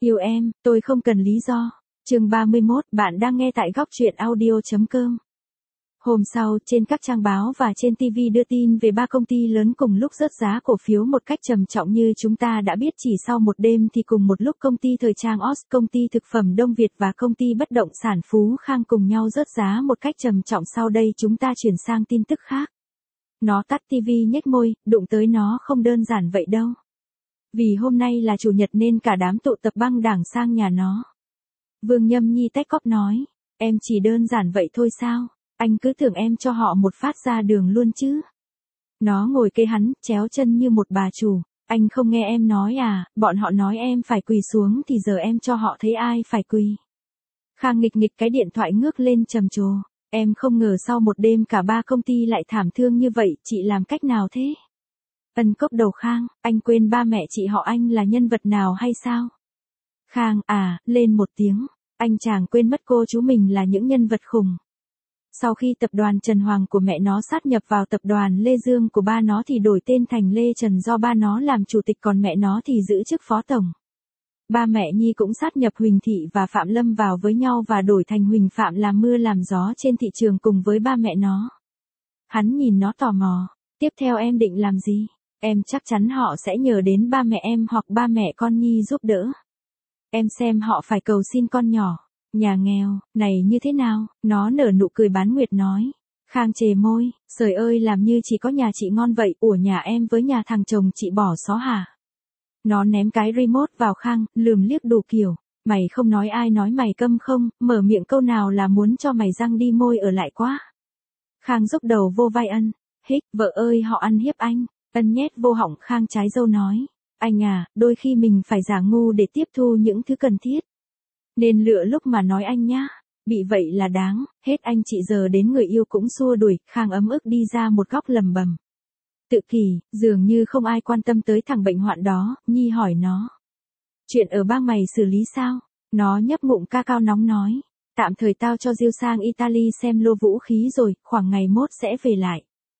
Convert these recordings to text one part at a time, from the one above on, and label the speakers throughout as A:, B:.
A: Yêu em, tôi không cần lý do. Chương 31, bạn đang nghe tại góc truyện audio.com. Hôm sau, trên các trang báo và trên TV đưa tin về 3 công ty lớn cùng lúc rớt giá cổ phiếu một cách trầm trọng như chúng ta đã biết chỉ sau một đêm thì cùng một lúc công ty thời trang OS, công ty thực phẩm Đông Việt và công ty bất động sản Phú Khang cùng nhau rớt giá một cách trầm trọng. Sau đây chúng ta chuyển sang tin tức khác. Nó tắt TV nhếch môi, đụng tới nó không đơn giản vậy đâu. Vì hôm nay là chủ nhật nên cả đám tụ tập băng đảng sang nhà nó. Vương Nhâm Nhi tách cóp nói, em chỉ đơn giản vậy thôi sao, anh cứ tưởng em cho họ một phát ra đường luôn chứ. Nó ngồi kê hắn, chéo chân như một bà chủ, anh không nghe em nói à, bọn họ nói em phải quỳ xuống thì giờ em cho họ thấy ai phải quỳ. Khang nghịch nghịch cái điện thoại ngước lên trầm trồ, em không ngờ sau một đêm cả 3 công ty lại thảm thương như vậy, chị làm cách nào thế? Ân cốc đầu Khang, anh quên ba mẹ chị họ anh là nhân vật nào hay sao? Khang, lên một tiếng, anh chàng quên mất cô chú mình là những nhân vật khủng. Sau khi tập đoàn Trần Hoàng của mẹ nó sát nhập vào tập đoàn Lê Dương của ba nó thì đổi tên thành Lê Trần do ba nó làm chủ tịch còn mẹ nó thì giữ chức phó tổng. Ba mẹ Nhi cũng sát nhập Huỳnh Thị và Phạm Lâm vào với nhau và đổi thành Huỳnh Phạm làm mưa làm gió trên thị trường cùng với ba mẹ nó. Hắn nhìn nó tò mò, tiếp theo em định làm gì? Em chắc chắn họ sẽ nhờ đến ba mẹ em hoặc ba mẹ con Nhi giúp đỡ. Em xem họ phải cầu xin con nhỏ, nhà nghèo, này như thế nào? Nó nở nụ cười bán nguyệt nói. Khang chề môi, trời ơi làm như chỉ có nhà chị ngon vậy, ủa nhà em với nhà thằng chồng chị bỏ xó hả? Nó ném cái remote vào Khang, lườm liếc đủ kiểu. Mày không nói ai nói mày câm không, mở miệng câu nào là muốn cho mày răng đi môi ở lại quá. Khang rúc đầu vô vai Ân, hích, vợ ơi họ ăn hiếp anh. Ân nhét vô họng Khang trái dâu nói, anh à, đôi khi mình phải giả ngu để tiếp thu những thứ cần thiết. Nên lựa lúc mà nói anh nhá, bị vậy là đáng, hết anh chị giờ đến người yêu cũng xua đuổi. Khang ấm ức đi ra một góc lầm bầm. Tự kỷ, dường như không ai quan tâm tới thằng bệnh hoạn đó, Nhi hỏi nó. Chuyện ở bang mày xử lý sao? Nó nhấp ngụm ca cao nóng nói, tạm thời tao cho Diêu sang Italy xem lô vũ khí rồi, khoảng ngày mốt sẽ về lại.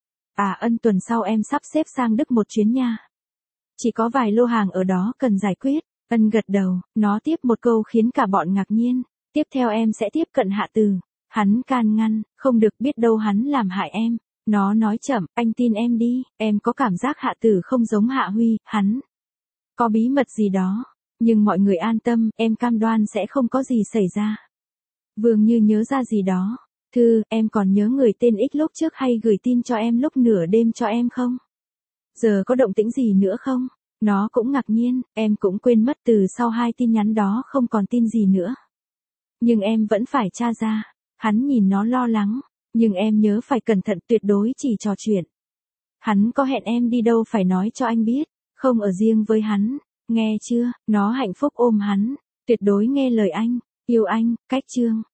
A: Ân tuần sau em sắp xếp sang Đức một chuyến nha. Chỉ có vài lô hàng ở đó cần giải quyết. Ân gật đầu, nó tiếp một câu khiến cả bọn ngạc nhiên. Tiếp theo em sẽ tiếp cận Hạ Từ. Hắn can ngăn, không được biết đâu hắn làm hại em. Nó nói chậm, anh tin em đi, em có cảm giác Hạ Tử không giống Hạ Huy, hắn có bí mật gì đó. Nhưng mọi người an tâm, em cam đoan sẽ không có gì xảy ra. Vương Như nhớ ra gì đó. Thư, em còn nhớ người tên X lúc trước hay gửi tin cho em lúc nửa đêm cho em không? Giờ có động tĩnh gì nữa không? Nó cũng ngạc nhiên, em cũng quên mất từ sau 2 tin nhắn đó không còn tin gì nữa. Nhưng em vẫn phải tra ra. Hắn nhìn nó lo lắng, nhưng em nhớ phải cẩn thận tuyệt đối chỉ trò chuyện. Hắn có hẹn em đi đâu phải nói cho anh biết, không ở riêng với hắn, nghe chưa? Nó hạnh phúc ôm hắn, tuyệt đối nghe lời anh, yêu anh, cách chương.